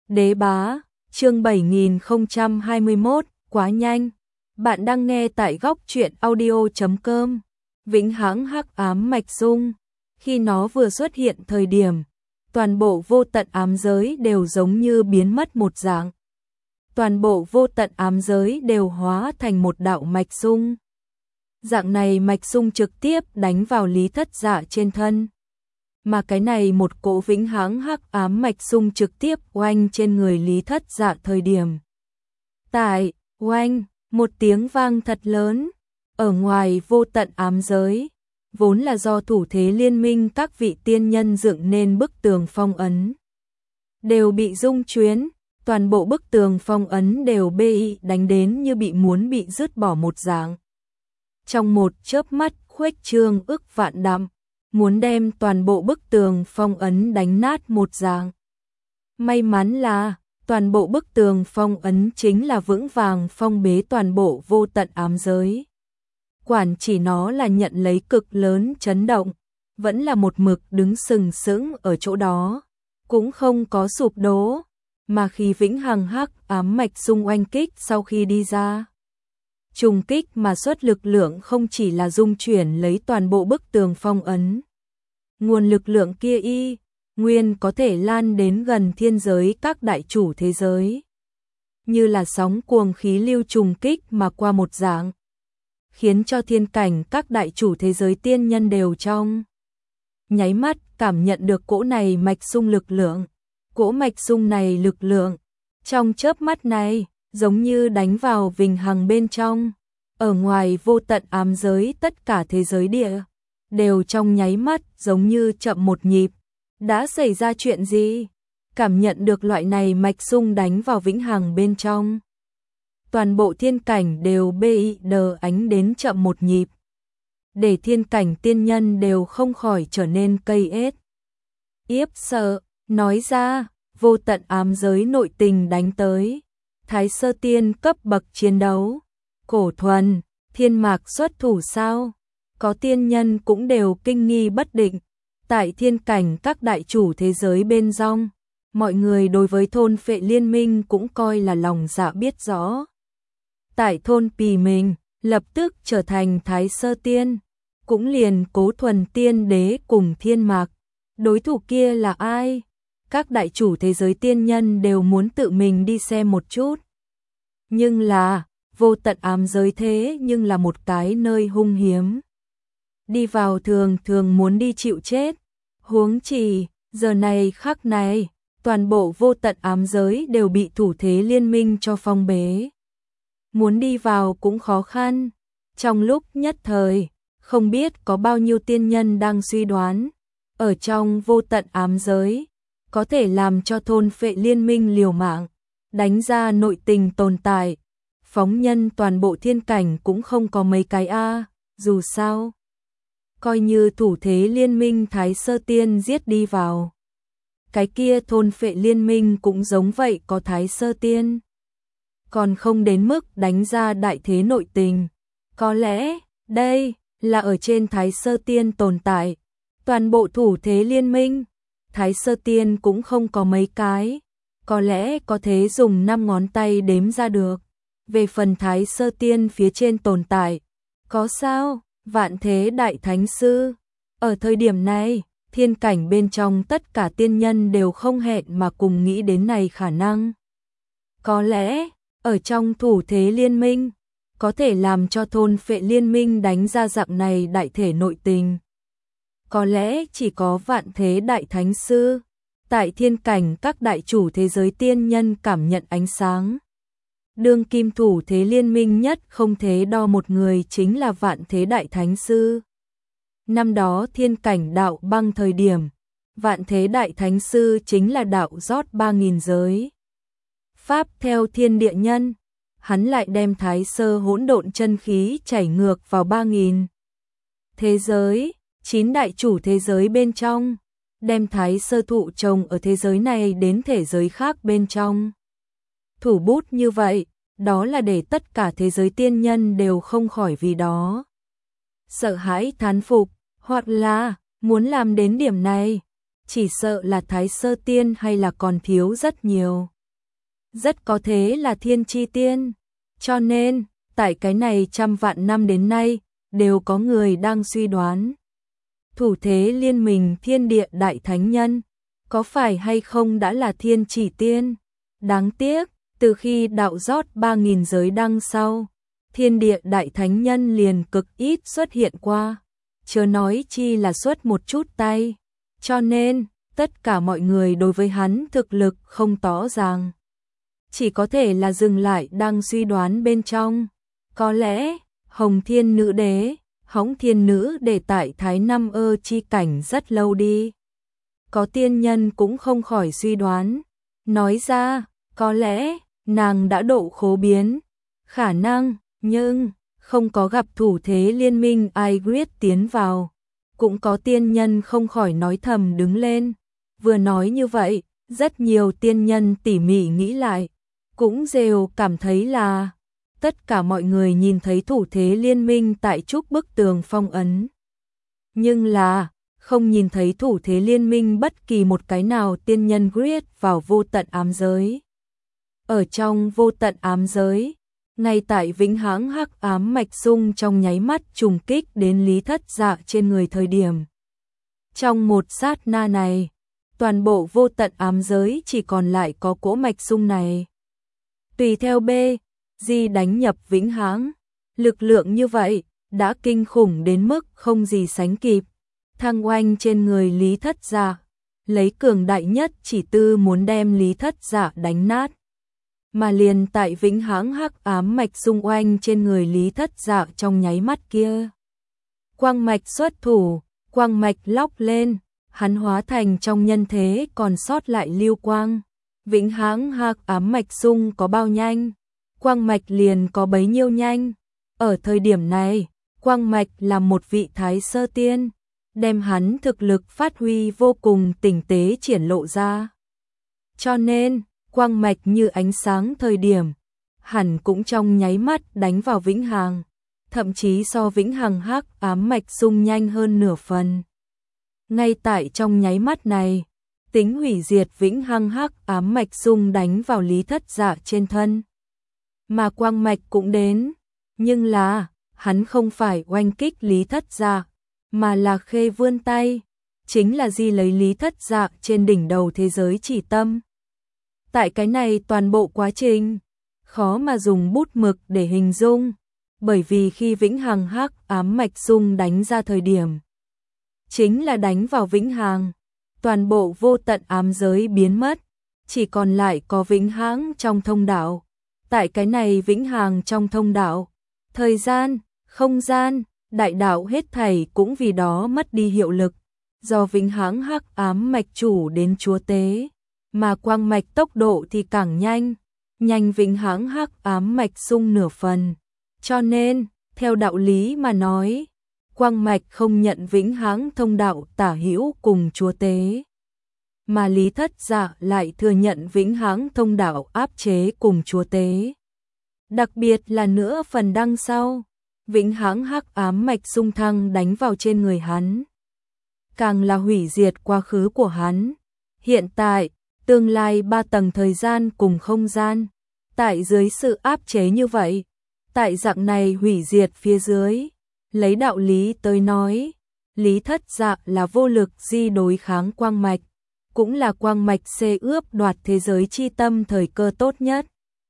Đế bá, chương 7021, quá nhanh. Bạn đang nghe tại góc truyện audio.com. Vĩnh hằng hắc ám mạch dung. Khi nó vừa xuất hiện thời điểm, toàn bộ vô tận ám giới đều giống như biến mất một dạng. Toàn bộ vô tận ám giới đều hóa thành một đạo mạch dung. Dạng này mạch dung trực tiếp đánh vào Lý Thất Dạ trên thân. Mà cái này một cỗ vĩnh hằng hắc ám mạch dung trực tiếp oanh trên người Lý Thất Dạ thời điểm. Tại, oanh, một tiếng vang thật lớn, ở ngoài vô tận ám giới, vốn là do thủ thế liên minh các vị tiên nhân dựng nên bức tường phong ấn. Đều bị rung chuyến, toàn bộ bức tường phong ấn đều bị đánh đến như muốn bị dứt bỏ một dạng. Trong một chớp mắt khuếch trương ức vạn dặm, muốn đem toàn bộ bức tường phong ấn đánh nát một dạng. May mắn là, toàn bộ bức tường phong ấn chính là vững vàng phong bế toàn bộ vô tận ám giới. Quản chỉ nó là nhận lấy cực lớn chấn động, vẫn là một mực đứng sừng sững ở chỗ đó, cũng không có sụp đổ, mà khi vĩnh hằng hắc ám mạch dung oanh kích sau khi đi ra. Trùng kích mà xuất lực lượng không chỉ là dung chuyển lấy toàn bộ bức tường phong ấn. Nguồn lực lượng kia nguyên có thể lan đến gần thiên giới các đại chủ thế giới. Như là sóng cuồng khí lưu trùng kích mà qua một dạng. Khiến cho thiên cảnh các đại chủ thế giới tiên nhân đều trong nháy mắt cảm nhận được cỗ này mạch dung lực lượng. Cỗ mạch dung này lực lượng, trong chớp mắt này, giống như đánh vào vĩnh hằng bên trong. Ở ngoài vô tận ám giới tất cả thế giới địa, đều trong nháy mắt giống như chậm một nhịp. Đã xảy ra chuyện gì? Cảm nhận được loại này mạch dung đánh vào vĩnh hằng bên trong. Toàn bộ thiên cảnh đều bị đờ ánh đến chậm một nhịp. Để thiên cảnh tiên nhân đều không khỏi trở nên cây ết. Yếp sợ, nói ra, vô tận ám giới nội tình đánh tới. Thái sơ tiên cấp bậc chiến đấu. Cổ thuần, thiên mạc xuất thủ sao? Có tiên nhân cũng đều kinh nghi bất định. Tại thiên cảnh các đại chủ thế giới bên trong, mọi người đối với thôn phệ liên minh cũng coi là lòng dạ biết rõ. Tại thôn Pì mình, lập tức trở thành Thái sơ tiên, cũng liền Cố Thuần tiên đế cùng thiên mạc. Đối thủ kia là ai? Các đại chủ thế giới tiên nhân đều muốn tự mình đi xem một chút. Nhưng là, vô tận ám giới thế nhưng là một cái nơi hung hiếm. Đi vào thường thường muốn đi chịu chết. Huống chi, giờ này khắc này, toàn bộ vô tận ám giới đều bị thủ thế liên minh cho phong bế. Muốn đi vào cũng khó khăn. Trong lúc nhất thời, không biết có bao nhiêu tiên nhân đang suy đoán. Ở trong vô tận ám giới, có thể làm cho thôn phệ liên minh liều mạng, đánh ra nội tình tồn tại. Phóng nhân toàn bộ thiên cảnh cũng không có mấy cái dù sao. Coi như thủ thế liên minh Thái sơ tiên giết đi vào. Cái kia thôn phệ liên minh cũng giống vậy có Thái sơ tiên. Còn không đến mức đánh ra đại thế nội tình. Có lẽ, đây là ở trên Thái sơ tiên tồn tại. Toàn bộ thủ thế liên minh, Thái sơ tiên cũng không có mấy cái. Có lẽ có thể dùng 5 ngón tay đếm ra được. Về phần Thái sơ tiên phía trên tồn tại, có sao? Vạn thế đại thánh sư. Ở thời điểm này, thiên cảnh bên trong tất cả tiên nhân đều không hẹn mà cùng nghĩ đến này khả năng. Có lẽ, ở trong thủ thế liên minh, có thể làm cho thôn phệ liên minh đánh ra dạng này đại thể nội tình. Có lẽ chỉ có vạn thế đại thánh sư. Tại thiên cảnh các đại chủ thế giới tiên nhân cảm nhận ánh sáng. Đương kim thủ thế liên minh nhất không thế đo một người chính là vạn thế đại thánh sư. Năm đó thiên cảnh đạo băng thời điểm, vạn thế đại thánh sư chính là đạo rót 3.000 giới. Pháp theo thiên địa nhân, hắn lại đem thái sơ hỗn độn chân khí chảy ngược vào 3.000 thế giới, 9 đại chủ thế giới bên trong, đem thái sơ thụ trồng ở thế giới này đến thế giới khác bên trong. Thủ bút như vậy, đó là để tất cả thế giới tiên nhân đều không khỏi vì đó sợ hãi thán phục, hoặc là muốn làm đến điểm này, chỉ sợ là Thái sơ tiên hay là còn thiếu rất nhiều. rất có thể là thiên chi tiên. Cho nên, tại cái này trăm vạn năm đến nay, đều có người đang suy đoán. Thủ thế liên minh thiên địa đại thánh nhân, có phải hay không đã là thiên chỉ tiên? Đáng tiếc, từ khi đạo rót 3.000 giới đăng sau, thiên địa đại thánh nhân liền cực ít xuất hiện qua, chớ nói chi là xuất một chút tay. Cho nên, tất cả mọi người đối với hắn thực lực không tỏ ràng. Chỉ có thể là dừng lại đang suy đoán bên trong. Có lẽ, Hồng Thiên Nữ Đế, Hỗng Thiên Nữ để tại Thái Năm Ơ chi cảnh rất lâu đi. Có tiên nhân cũng không khỏi suy đoán. Nói ra, có lẽ, nàng đã độ khố biến. Khả năng, nhưng, không có gặp thủ thế liên minh ai quyết tiến vào. Cũng có tiên nhân không khỏi nói thầm đứng lên. Vừa nói như vậy, rất nhiều tiên nhân tỉ mỉ nghĩ lại. Cũng đều cảm thấy là tất cả mọi người nhìn thấy thủ thế liên minh tại trúc bức tường phong ấn. Nhưng là, không nhìn thấy thủ thế liên minh bất kỳ một cái nào tiên nhân quyết vào vô tận ám giới. Ở trong vô tận ám giới, ngay tại vĩnh hằng hắc ám mạch sung trong nháy mắt trùng kích đến Lý Thất Dạ trên người thời điểm. Trong một sát na này, toàn bộ vô tận ám giới chỉ còn lại có cỗ mạch sung này. Tùy theo B, Di đánh nhập vĩnh hằng, lực lượng như vậy đã kinh khủng đến mức không gì sánh kịp. Thăng oanh trên người Lý Thất Dạ, lấy cường đại nhất chỉ tư muốn đem Lý Thất Dạ đánh nát. Mà liền tại vĩnh hằng hắc ám mạch xung oanh trên người Lý Thất Dạ trong nháy mắt kia. Quang mạch xuất thủ, quang mạch lóc lên, hắn hóa thành trong nhân thế còn sót lại lưu quang. Vĩnh hằng hắc ám mạch xung có bao nhanh, quang mạch liền có bấy nhiêu nhanh. Ở thời điểm này, quang mạch là một vị thái sơ tiên, đem hắn thực lực phát huy vô cùng tinh tế triển lộ ra. Cho nên, quang mạch như ánh sáng thời điểm, hẳn cũng trong nháy mắt đánh vào vĩnh hằng, thậm chí so vĩnh hằng hắc ám mạch xung nhanh hơn nửa phần. Ngay tại trong nháy mắt này, tính hủy diệt vĩnh hằng hắc ám mạch xung đánh vào Lý Thất Dạ trên thân. Mà quang mạch cũng đến, nhưng là, hắn không phải oanh kích Lý Thất Dạ, mà là khê vươn tay, chính là Di lấy Lý Thất Dạ trên đỉnh đầu thế giới chỉ tâm. Tại cái này toàn bộ quá trình, khó mà dùng bút mực để hình dung, bởi vì khi vĩnh hằng hắc ám mạch xung đánh ra thời điểm, chính là đánh vào vĩnh hằng, toàn bộ vô tận ám giới biến mất, chỉ còn lại có vĩnh hằng trong thông đạo. Tại cái này vĩnh hằng trong thông đạo, thời gian, không gian, đại đạo hết thảy cũng vì đó mất đi hiệu lực, do vĩnh hằng hắc ám mạch chủ đến chúa tế, mà quang mạch tốc độ thì càng nhanh, nhanh vĩnh hằng hắc ám mạch xung nửa phần. Cho nên, theo đạo lý mà nói, quang mạch không nhận vĩnh hằng thông đạo tả hữu cùng chúa tế, mà Lý Thất Dạ lại thừa nhận vĩnh hằng thông đạo áp chế cùng chúa tế. Đặc biệt là nữa phần đằng sau, vĩnh hằng hắc ám mạch xung thăng đánh vào trên người hắn, càng là hủy diệt quá khứ của hắn, hiện tại, tương lai 3 tầng thời gian cùng không gian. Tại dưới sự áp chế như vậy, tại dạng này hủy diệt phía dưới, lấy đạo lý tới nói, Lý Thất Dạ là vô lực di đối kháng quang mạch, cũng là quang mạch xê ướp đoạt thế giới chi tâm thời cơ tốt nhất.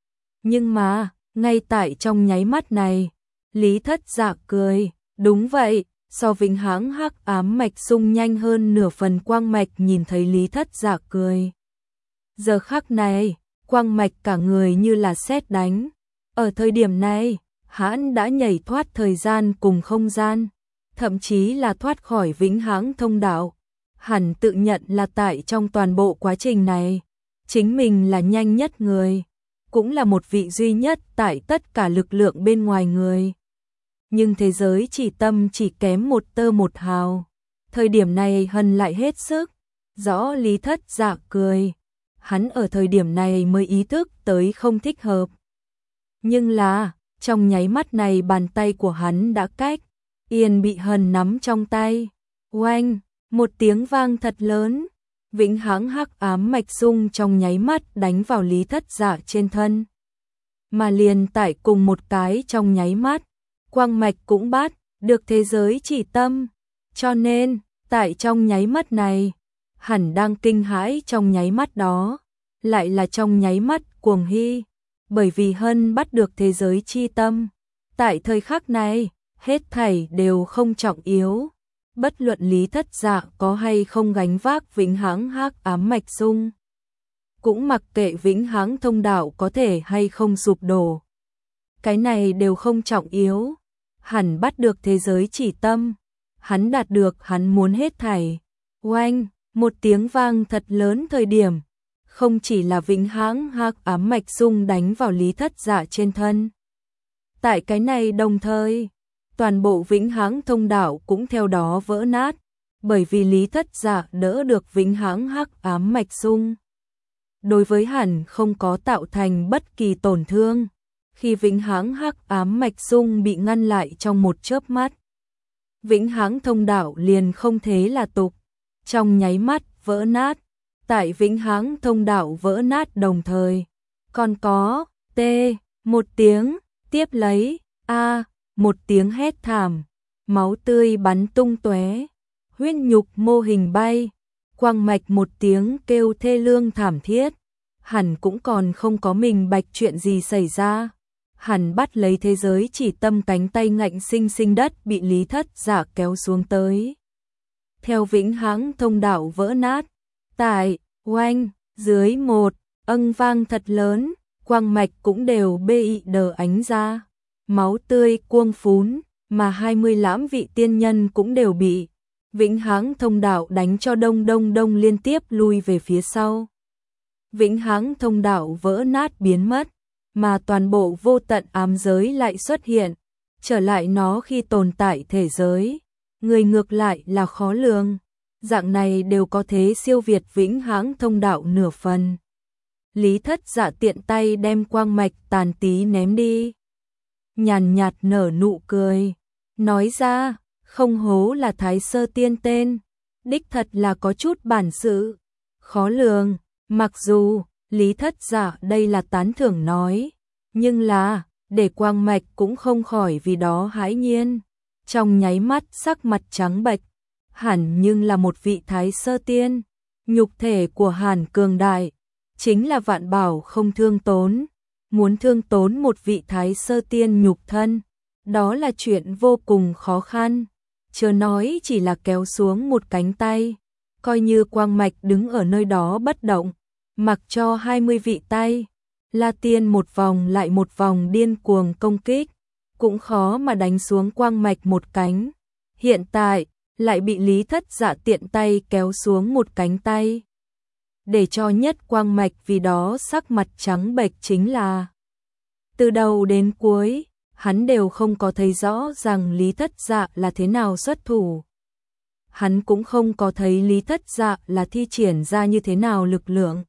Nhưng mà, ngay tại trong nháy mắt này, Lý Thất Dạ cười, đúng vậy, so vĩnh hằng hắc ám mạch xung nhanh hơn nửa phần quang mạch nhìn thấy Lý Thất Dạ cười. Giờ khắc này, quang mạch cả người như là sét đánh. Ở thời điểm này, hắn đã nhảy thoát thời gian cùng không gian, thậm chí là thoát khỏi vĩnh hằng thông đạo. Hẳn tự nhận là tại trong toàn bộ quá trình này, chính mình là nhanh nhất người, cũng là một vị duy nhất tại tất cả lực lượng bên ngoài người. Nhưng thế giới chỉ tâm chỉ kém một tơ một hào. Thời điểm này hân lại hết sức, rõ Lý Thất Dạ cười. Hắn ở thời điểm này mới ý thức tới không thích hợp. Nhưng là, trong nháy mắt này bàn tay của hắn đã cách, Yên bị hân nắm trong tay. Oanh, một tiếng vang thật lớn, Vĩnh hằng hắc ám mạch dung trong nháy mắt đánh vào Lý Thất Dạ trên thân. Mà liền tại cùng một cái trong nháy mắt, quang mạch cũng bắt được thế giới chỉ tâm. Cho nên, tại trong nháy mắt này, hẳn đang kinh hãi trong nháy mắt đó, lại là trong nháy mắt cuồng hy, bởi vì Hân bắt được thế giới chi tâm. Tại thời khắc này, hết thảy đều không trọng yếu, bất luận Lý Thất Dạ có hay không gánh vác vĩnh hằng hắc ám mạch dung, cũng mặc kệ vĩnh hằng thông đạo có thể hay không sụp đổ. Cái này đều không trọng yếu, hẳn bắt được thế giới chỉ tâm, hắn đạt được hắn muốn hết thảy. Oanh, một tiếng vang thật lớn thời điểm, không chỉ là vĩnh hằng hắc ám mạch dung đánh vào Lý Thất Dạ trên thân. Tại cái này đồng thời, toàn bộ vĩnh hằng thông đạo cũng theo đó vỡ nát, bởi vì Lý Thất Dạ đỡ được vĩnh hằng hắc ám mạch dung. Đối với hẳn không có tạo thành bất kỳ tổn thương, khi vĩnh hằng hắc ám mạch dung bị ngăn lại trong một chớp mắt. Vĩnh hằng thông đạo liền không thế là tục, trong nháy mắt vỡ nát. Tại vĩnh hằng thông đạo vỡ nát đồng thời, còn có t một tiếng, tiếp lấy a một tiếng hét thảm, máu tươi bắn tung tóe, huyết nhục mô hình bay, quang mạch một tiếng kêu thê lương thảm thiết, hẳn cũng còn không có mình bạch chuyện gì xảy ra. Hẳn bắt lấy thế giới chỉ tâm cánh tay ngạnh sinh sinh đất bị Lý Thất Dạ kéo xuống tới. Theo vĩnh hằng thông đạo vỡ nát, tại oanh dưới một âng vang thật lớn, quang mạch cũng đều bị đờ ánh ra, máu tươi cuông phún, mà 20 lãm vị tiên nhân cũng đều bị vĩnh hằng thông đạo đánh cho đông liên tiếp lui về phía sau. Vĩnh hằng thông đạo vỡ nát biến mất, mà toàn bộ vô tận ám giới lại xuất hiện, trở lại nó khi tồn tại thể giới. Người ngược lại là khó lường, dạng này đều có thế siêu việt vĩnh hằng thông đạo nửa phần. Lý Thất Dạ tiện tay đem quang mạch tàn tí ném đi, nhàn nhạt nở nụ cười, nói ra, không hố là Thái Sơ Tiên tên, đích thật là có chút bản sự, khó lường. Mặc dù Lý Thất Dạ đây là tán thưởng nói, nhưng là để quang mạch cũng không khỏi vì đó hãi nhiên, trong nháy mắt sắc mặt trắng bệch. Hẳn nhưng là một vị Thái Sơ Tiên, nhục thể của hàn cường đại, chính là vạn bảo không thương tốn, muốn thương tốn một vị Thái Sơ Tiên nhục thân, đó là chuyện vô cùng khó khăn, chớ nói chỉ là kéo xuống một cánh tay, coi như quang mạch đứng ở nơi đó bất động, mặc cho 20 vị tay La Tiên một vòng lại một vòng điên cuồng công kích, cũng khó mà đánh xuống quang mạch một cánh. Hiện tại lại bị Lý Thất Dạ tiện tay kéo xuống một cánh tay, để cho nhất quang mạch vì đó sắc mặt trắng bệch. Chính là từ đầu đến cuối hắn đều không có thấy rõ rằng Lý Thất Dạ là thế nào xuất thủ, hắn cũng không có thấy Lý Thất Dạ là thi triển ra như thế nào lực lượng.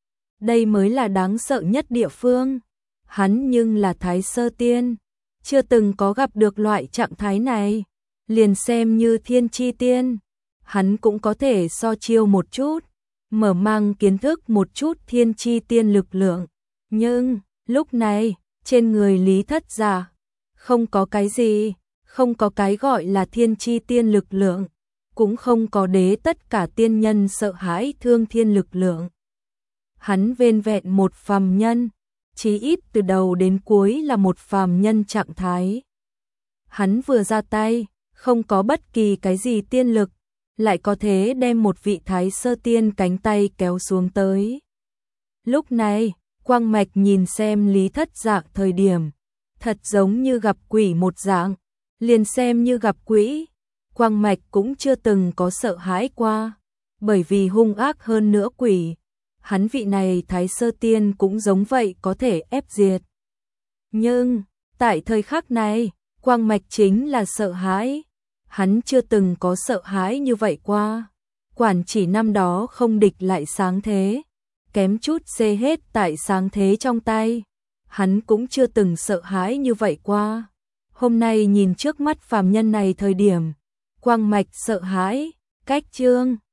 Đây mới là đáng sợ nhất địa phương, hắn nhưng là Thái Sơ Tiên, chưa từng có gặp được loại trạng thái này, liền xem như Thiên Chi Tiên, hắn cũng có thể so chiêu một chút, mở mang kiến thức một chút Thiên Chi Tiên lực lượng. Nhưng lúc này trên người Lý Thất Dạ không có cái gì, không có cái gọi là Thiên Chi Tiên lực lượng, cũng không có đế tất cả tiên nhân sợ hãi thương thiên lực lượng. Hắn vẹn vẹn một phàm nhân, chí ít từ đầu đến cuối là một phàm nhân trạng thái. Hắn vừa ra tay, không có bất kỳ cái gì tiên lực, lại có thể đem một vị Thái Sơ Tiên cánh tay kéo xuống tới. Lúc này, quang mạch nhìn xem Lý Thất Dạ thời điểm, thật giống như gặp quỷ một dạng, liền xem như gặp quỷ, quang mạch cũng chưa từng có sợ hãi qua, bởi vì hung ác hơn nữa quỷ. Hắn vị này Thái Sơ Tiên cũng giống vậy có thể ép diệt. Nhưng, tại thời khắc này, quang mạch chính là sợ hãi. Hắn chưa từng có sợ hãi như vậy qua. Quản chỉ năm đó không địch lại sáng thế, kém chút xê hết tại sáng thế trong tay. Hắn cũng chưa từng sợ hãi như vậy qua. Hôm nay nhìn trước mắt phàm nhân này thời điểm, quang mạch sợ hãi, cách chương